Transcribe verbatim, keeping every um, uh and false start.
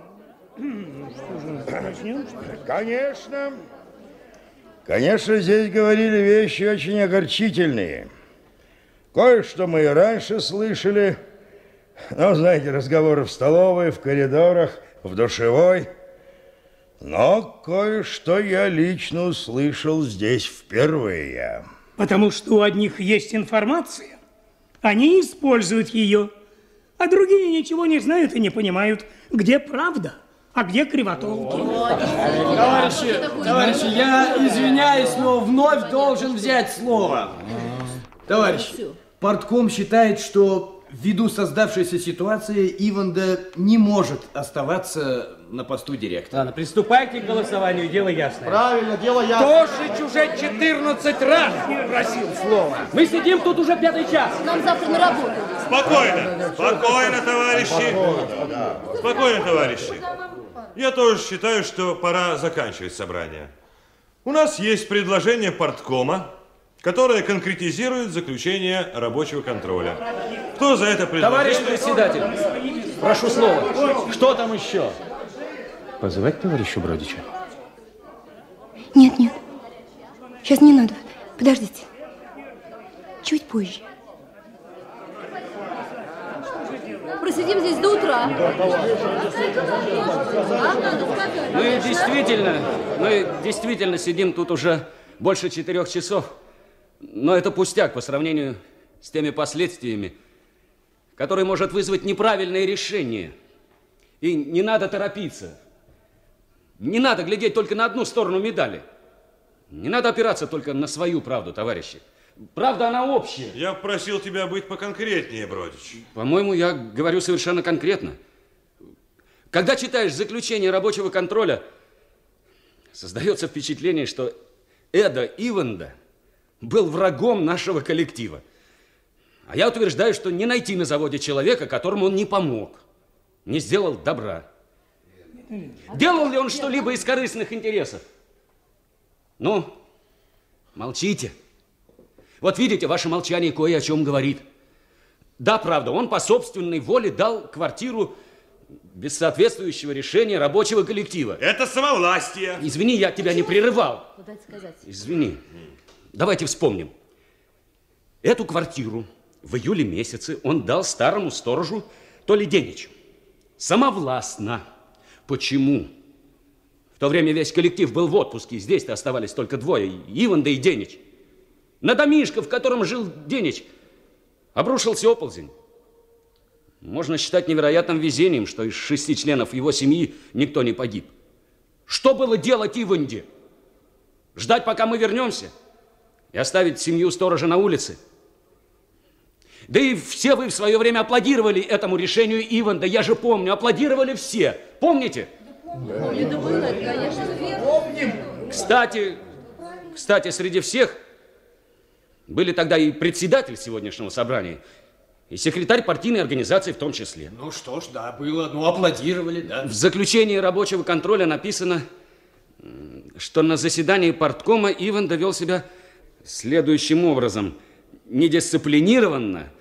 Конечно. Конечно, здесь говорили вещи очень огорчительные. Кое-что мы и раньше слышали. Ну, знаете, разговоры в столовой, в коридорах, в душевой. Но кое-что я лично услышал здесь впервые. Потому что у одних есть информация, они используют ее, а другие ничего не знают и не понимают, где правда, а где кривотолки. Товарищи, товарищи, я извиняюсь, но вновь должен взять слово. Товарищи, партком считает, что ввиду создавшейся ситуации Иванда не может оставаться на посту директора. Ладно, приступайте к голосованию, дело ясное. Правильно, дело ясное. Тошич уже четырнадцать раз просил слова. Мы сидим тут уже пятый час. Нам завтра на работу. Спокойно, спокойно, товарищи. Спокойно, товарищи. Я тоже считаю, что пора заканчивать собрание. У нас есть предложение парткома, которое конкретизирует заключение рабочего контроля. Кто за это предложение? Товарищ председатель, прошу слова. Что там еще? Позвать товарища Бродича? Нет, нет. Сейчас не надо. Подождите. Чуть позже. Просидим здесь до утра. Мы действительно, мы действительно сидим тут уже больше четырех часов. Но это пустяк по сравнению с теми последствиями, которые может вызвать неправильное решение. И не надо торопиться. Не надо глядеть только на одну сторону медали. Не надо опираться только на свою правду, товарищи. Правда, она общая. Я просил тебя быть поконкретнее, Бродич. По-моему, я говорю совершенно конкретно. Когда читаешь заключение рабочего контроля, создается впечатление, что Эда Иванда был врагом нашего коллектива. А я утверждаю, что не найти на заводе человека, которому он не помог, не сделал добра. Делал ли он что-либо из корыстных интересов? Ну, молчите. Вот видите, ваше молчание кое о чем говорит. Да, правда, он по собственной воле дал квартиру без соответствующего решения рабочего коллектива. Это самовластие. Извини, я тебя не прерывал. Ну, дайте сказать. Извини. Давайте вспомним. Эту квартиру в июле месяце он дал старому сторожу Толе Деничу. Самовластно. Почему? В то время весь коллектив был в отпуске, здесь-то оставались только двое, Иванда и Денич. На домишко, в котором жил Денич, обрушился оползень. Можно считать невероятным везением, что из шести членов его семьи никто не погиб. Что было делать Иванде? Ждать, пока мы вернемся? И оставить семью сторожа на улице? Да и все вы в свое время аплодировали этому решению Иванда. Я же помню, аплодировали все. Помните? Помню, да было, это, конечно, помним. Кстати, кстати, среди всех были тогда и председатель сегодняшнего собрания, и секретарь партийной организации в том числе. Ну что ж, да, было, ну аплодировали, да. В заключении рабочего контроля написано, что на заседании парткома Иван довел себя следующим образом. Недисциплинированно,